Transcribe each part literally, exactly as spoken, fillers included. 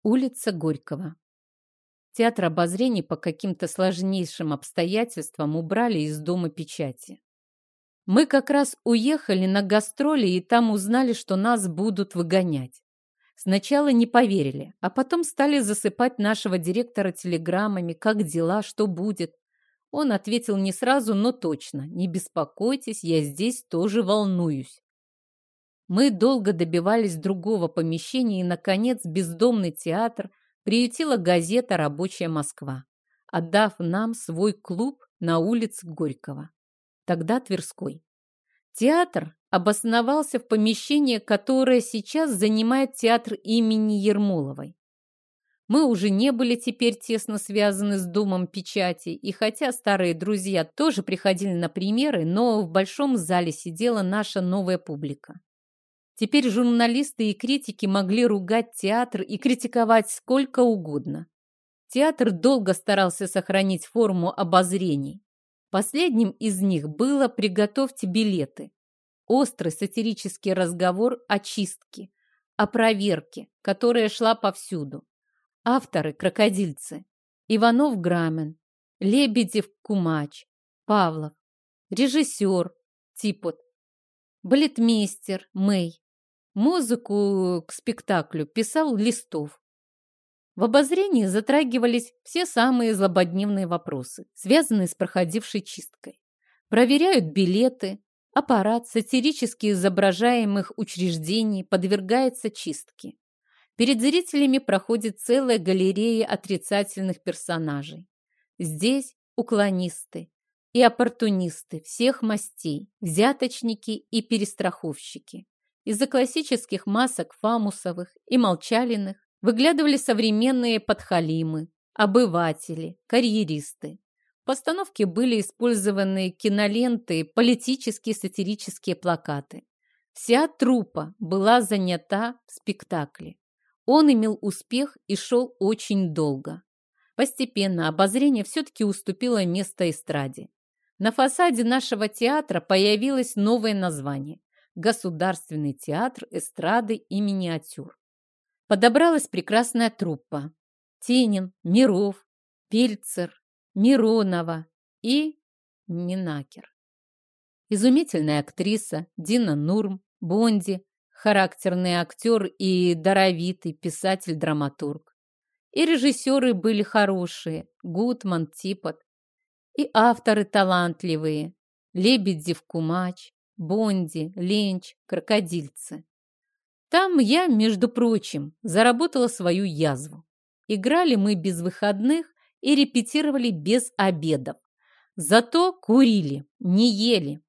Улица Горького. Театр обозрений по каким-то сложнейшим обстоятельствам убрали из дома печати. Мы как раз уехали на гастроли и там узнали, что нас будут выгонять. Сначала не поверили, а потом стали засыпать нашего директора телеграммами, как дела, что будет. Он ответил не сразу, но точно: не беспокойтесь, я здесь тоже волнуюсь. Мы долго добивались другого помещения, и, наконец, бездомный театр приютила газета «Рабочая Москва», отдав нам свой клуб на улице Горького, тогда Тверской. Театр обосновался в помещении, которое сейчас занимает театр имени Ермоловой. Мы уже не были теперь тесно связаны с домом печати, и хотя старые друзья тоже приходили на премьеры, но в большом зале сидела наша новая публика. Теперь журналисты и критики могли ругать театр и критиковать сколько угодно. Театр долго старался сохранить форму обозрений. Последним из них было «Приготовьте билеты». Острый сатирический разговор о чистке, о проверке, которая шла повсюду. Авторы – крокодильцы. Иванов Грамен, Лебедев Кумач, Павлов, режиссер Типот, балетмейстер Мэй. Музыку к спектаклю писал Листов. В обозрении затрагивались все самые злободневные вопросы, связанные с проходившей чисткой. Проверяют билеты, аппарат сатирически изображаемых учреждений подвергается чистке. Перед зрителями проходит целая галерея отрицательных персонажей. Здесь уклонисты и оппортунисты всех мастей, взяточники и перестраховщики. Из-за классических масок Фамусовых и Молчалиных выглядывали современные подхалимы, обыватели, карьеристы. В постановке были использованы киноленты, политические сатирические плакаты. Вся труппа была занята в спектакле. Он имел успех и шел очень долго. Постепенно обозрение все-таки уступило место эстраде. На фасаде нашего театра появилось новое название – Государственный театр эстрады и миниатюр. Подобралась прекрасная труппа. Тенин, Миров, Пельцер, Миронова и Минакер. Изумительная актриса Дина Нурм, Бонди, характерный актер и даровитый писатель-драматург. И режиссеры были хорошие – Гутман, Типот. И авторы талантливые – Лебедев, Кумач, Бонди, Ленч, крокодильцы. Там я, между прочим, заработала свою язву. Играли мы без выходных и репетировали без обедов. Зато курили, не ели.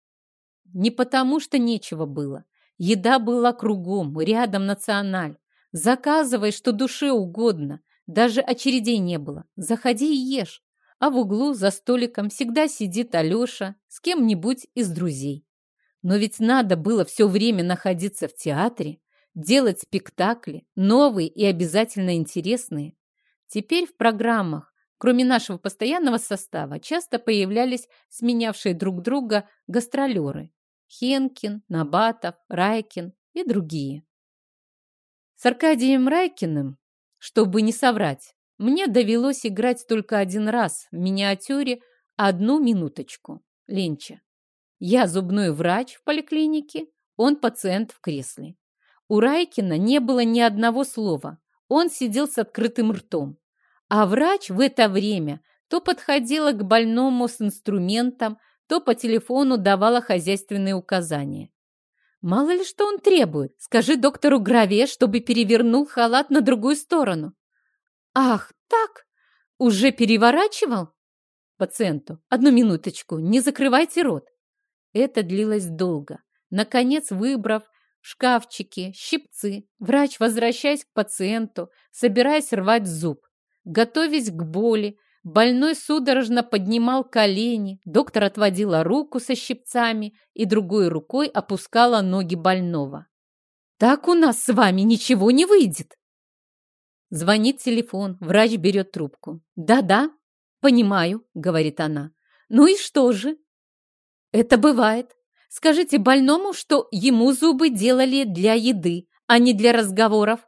Не потому, что нечего было. Еда была кругом, рядом националь. Заказывай, что душе угодно. Даже очередей не было. Заходи и ешь. А в углу за столиком всегда сидит Алеша с кем-нибудь из друзей. Но ведь надо было все время находиться в театре, делать спектакли, новые и обязательно интересные. Теперь в программах, кроме нашего постоянного состава, часто появлялись сменявшие друг друга гастролеры – Хенкин, Набатов, Райкин и другие. С Аркадием Райкиным, чтобы не соврать, мне довелось играть только один раз в миниатюре «Одну минуточку» Ленча. Я зубной врач в поликлинике, он пациент в кресле. У Райкина не было ни одного слова, он сидел с открытым ртом. А врач в это время то подходила к больному с инструментом, то по телефону давала хозяйственные указания. Мало ли что он требует, скажи доктору Граве, чтобы перевернул халат на другую сторону. Ах, так? Уже переворачивал? Пациенту: одну минуточку, не закрывайте рот. Это длилось долго. Наконец, выбрав в шкафчике щипцы, врач, возвращаясь к пациенту, собираясь рвать зуб. Готовясь к боли, больной судорожно поднимал колени, доктор отводила руку со щипцами и другой рукой опускала ноги больного. «Так у нас с вами ничего не выйдет!» Звонит телефон, врач берет трубку. «Да-да, понимаю», — говорит она. «Ну и что же?» «Это бывает. Скажите больному, что ему зубы делали для еды, а не для разговоров.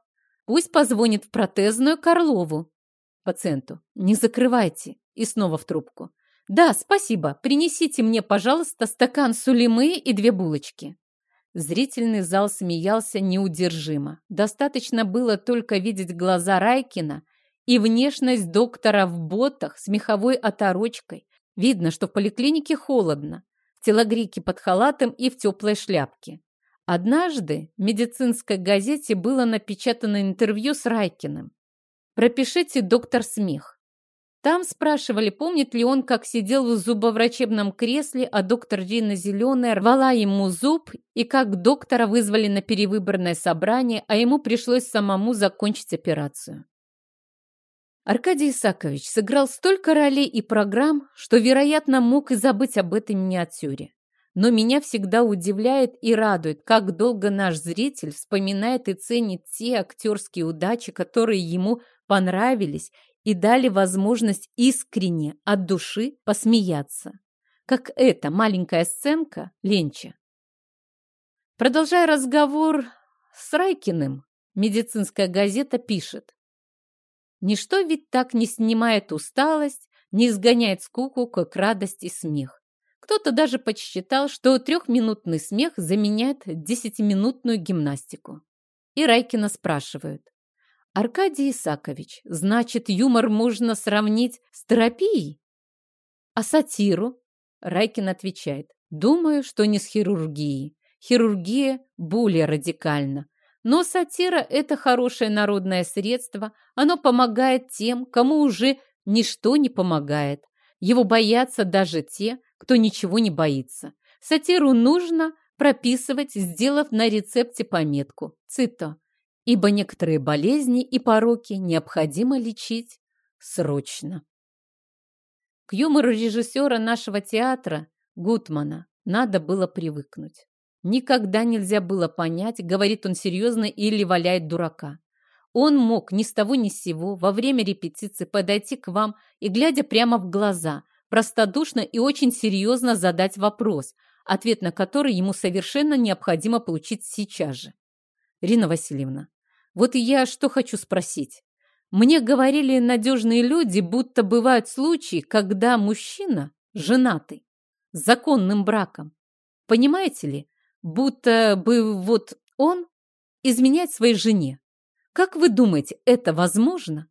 Пусть позвонит в протезную Карлову. Пациенту. Не закрывайте. И снова в трубку. Да, спасибо. Принесите мне, пожалуйста, стакан сулеймы и две булочки. Зрительный зал смеялся неудержимо. Достаточно было только видеть глаза Райкина и внешность доктора в ботах с меховой оторочкой. Видно, что в поликлинике холодно, в телогрейке под халатом и в теплой шляпке. Однажды в медицинской газете было напечатано интервью с Райкиным. «Пропишите доктор смех». Там спрашивали, помнит ли он, как сидел в зубоврачебном кресле, а доктор Рина Зеленая рвала ему зуб, и как доктора вызвали на перевыборное собрание, а ему пришлось самому закончить операцию. Аркадий Исакович сыграл столько ролей и программ, что, вероятно, мог и забыть об этой миниатюре. Но меня всегда удивляет и радует, как долго наш зритель вспоминает и ценит те актерские удачи, которые ему понравились и дали возможность искренне, от души посмеяться. Как эта маленькая сценка Ленча. Продолжая разговор с Райкиным, медицинская газета пишет: «Ничто ведь так не снимает усталость, не изгоняет скуку, как радость и смех. Кто-то даже подсчитал, что трехминутный смех заменяет десятиминутную гимнастику». И Райкина спрашивают: «Аркадий Исакович, значит, юмор можно сравнить с терапией? А сатиру?» Райкин отвечает: «Думаю, что не с хирургией. Хирургия более радикальна. Но сатира – это хорошее народное средство. Оно помогает тем, кому уже ничто не помогает. Его боятся даже те, кто ничего не боится. Сатиру нужно прописывать, сделав на рецепте пометку. Цито. Ибо некоторые болезни и пороки необходимо лечить срочно». К юмору режиссера нашего театра Гутмана надо было привыкнуть. Никогда нельзя было понять, говорит он серьезно или валяет дурака. Он мог ни с того ни с сего во время репетиции подойти к вам и, глядя прямо в глаза, простодушно и очень серьезно задать вопрос, ответ на который ему совершенно необходимо получить сейчас же. Рина Васильевна, вот я что хочу спросить. Мне говорили надежные люди, будто бывают случаи, когда мужчина женатый, с законным браком. Понимаете ли, будто бы вот он изменяет своей жене. Как вы думаете, это возможно?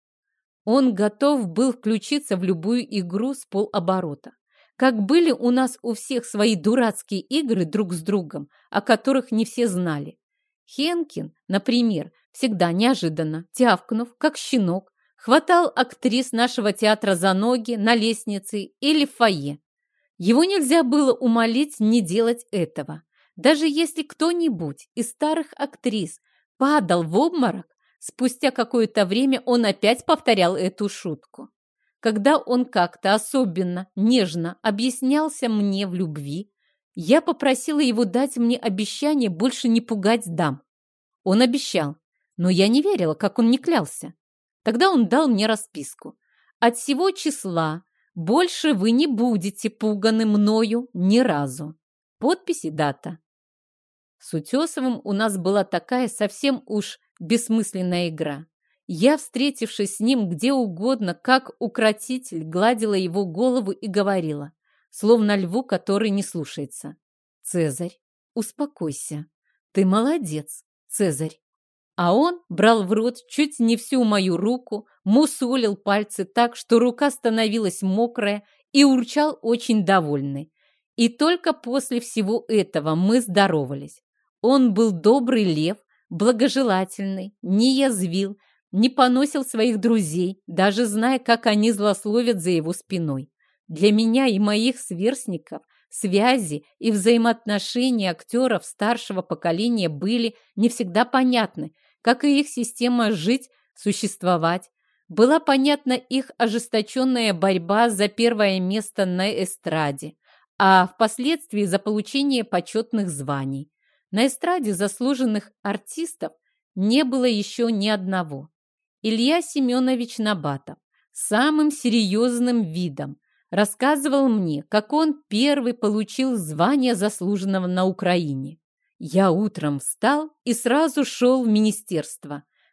Он готов был включиться в любую игру с полоборота. Как были у нас у всех свои дурацкие игры друг с другом, о которых не все знали. Хенкин, например, всегда неожиданно, тявкнув, как щенок, хватал актрис нашего театра за ноги на лестнице или в фойе. Его нельзя было умолить не делать этого. Даже если кто-нибудь из старых актрис падал в обморок, спустя какое-то время он опять повторял эту шутку. Когда он как-то особенно нежно объяснялся мне в любви, я попросила его дать мне обещание больше не пугать дам. Он обещал, но я не верила, как он не клялся. Тогда он дал мне расписку. От сего числа больше вы не будете пуганы мною ни разу. Подпись и дата. С Утесовым у нас была такая совсем уж бессмысленная игра. Я, встретившись с ним где угодно, как укротитель, гладила его голову и говорила, словно льву, который не слушается: «Цезарь, успокойся. Ты молодец, Цезарь». А он брал в рот чуть не всю мою руку, мусолил пальцы так, что рука становилась мокрая, и урчал очень довольный. И только после всего этого мы здоровались. Он был добрый лев, благожелательный, не язвил, не поносил своих друзей, даже зная, как они злословят за его спиной. Для меня и моих сверстников связи и взаимоотношения актеров старшего поколения были не всегда понятны, как и их система жить, существовать. Была понятна их ожесточенная борьба за первое место на эстраде, а впоследствии за получение почетных званий. На эстраде заслуженных артистов не было еще ни одного. Илья Семенович Набатов самым серьезным видом рассказывал мне, как он первый получил звание заслуженного на Украине. Я утром встал и сразу шел в министерство.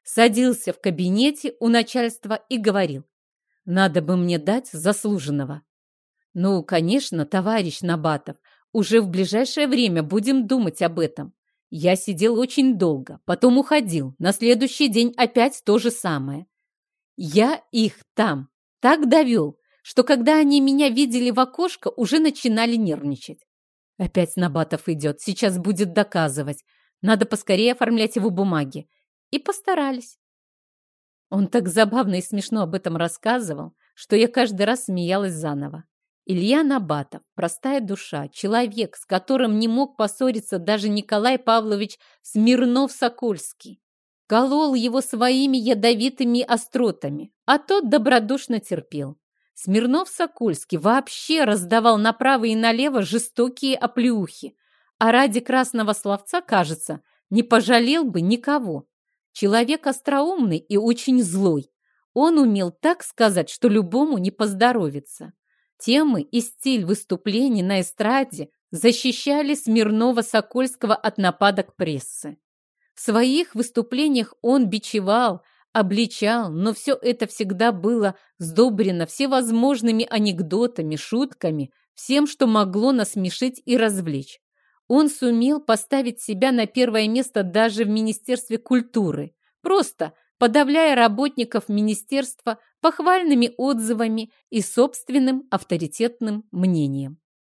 садился в кабинете у начальства и говорил: «Надо бы мне дать заслуженного». Ну, конечно, товарищ Набатов, уже в ближайшее время будем думать об этом. Я сидел очень долго, потом уходил. На следующий день опять то же самое. Я их там так довел, что когда они меня видели в окошко, уже начинали нервничать. Опять Набатов идет, сейчас будет доказывать. Надо поскорее оформлять его бумаги. И постарались. Он так забавно и смешно об этом рассказывал, что я каждый раз смеялась заново. Илья Набатов, простая душа, человек, с которым не мог поссориться даже Николай Павлович Смирнов-Сокольский. Колол его своими ядовитыми остротами, а тот добродушно терпел. Смирнов-Сокольский вообще раздавал направо и налево жестокие оплеухи, а ради красного словца, кажется, не пожалел бы никого. Человек остроумный и очень злой. Он умел так сказать, что любому не поздоровится. Темы и стиль выступлений на эстраде защищали Смирнова-Сокольского от нападок прессы. В своих выступлениях он бичевал, обличал, но все это всегда было сдобрено всевозможными анекдотами, шутками, всем, что могло насмешить и развлечь. Он сумел поставить себя на первое место даже в Министерстве культуры, просто подавляя работников министерства похвальными отзывами и собственным авторитетным мнением.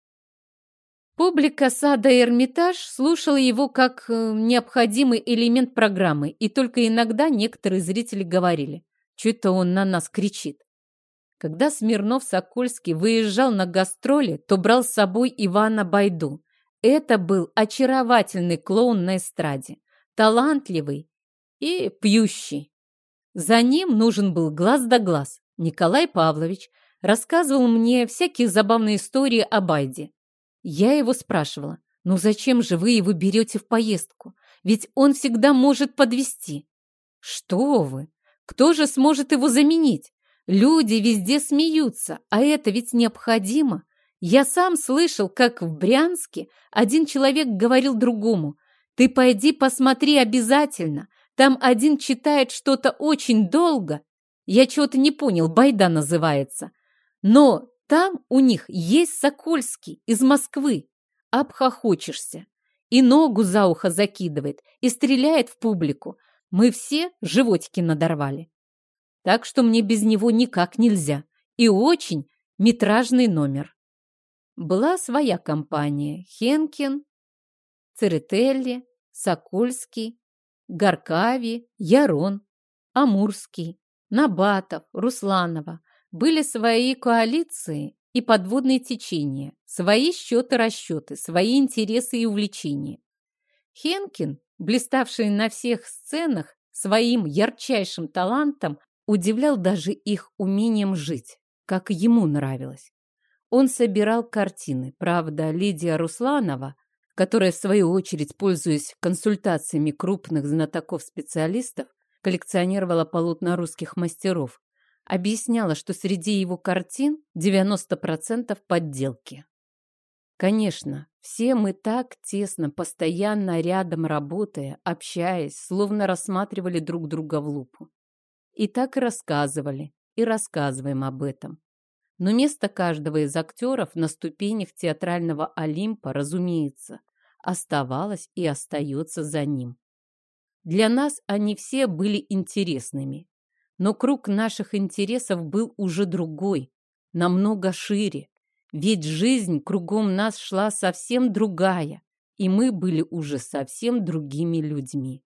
Публика сада Эрмитаж слушала его как э, необходимый элемент программы, и только иногда некоторые зрители говорили: «Что это он на нас кричит?». Когда Смирнов-Сокольский выезжал на гастроли, то брал с собой Ивана Байду. Это был очаровательный клоун на эстраде, талантливый и пьющий. За ним нужен был глаз да глаз. Николай Павлович рассказывал мне всякие забавные истории о Байде. Я его спрашивала: «Ну зачем же вы его берете в поездку? Ведь он всегда может подвести». «Что вы? Кто же сможет его заменить? Люди везде смеются, а это ведь необходимо. Я сам слышал, как в Брянске один человек говорил другому: «Ты пойди посмотри обязательно. Там один читает что-то очень долго». Я чего-то не понял, Байда называется. Но там у них есть Сокольский из Москвы. Обхохочешься. И ногу за ухо закидывает, и стреляет в публику. Мы все животики надорвали. Так что мне без него никак нельзя. И очень метражный номер. Была своя компания: Хенкин, Церетели, Сокольский, Гаркави, Ярон, Амурский, Набатов, Русланова. Были свои коалиции и подводные течения, свои счеты-расчеты, свои интересы и увлечения. Хенкин, блиставший на всех сценах своим ярчайшим талантом, удивлял даже их умением жить, как ему нравилось. Он собирал картины. Правда, Лидия Русланова, которая, в свою очередь, пользуясь консультациями крупных знатоков-специалистов, коллекционировала полотна русских мастеров, объясняла, что среди его картин девяносто процентов подделки. Конечно, все мы так тесно, постоянно рядом работая, общаясь, словно рассматривали друг друга в лупу. И так и рассказывали, и рассказываем об этом. Но место каждого из актеров на ступенях театрального Олимпа, разумеется, оставалось и остается за ним. Для нас они все были интересными, но круг наших интересов был уже другой, намного шире, ведь жизнь кругом нас шла совсем другая, и мы были уже совсем другими людьми.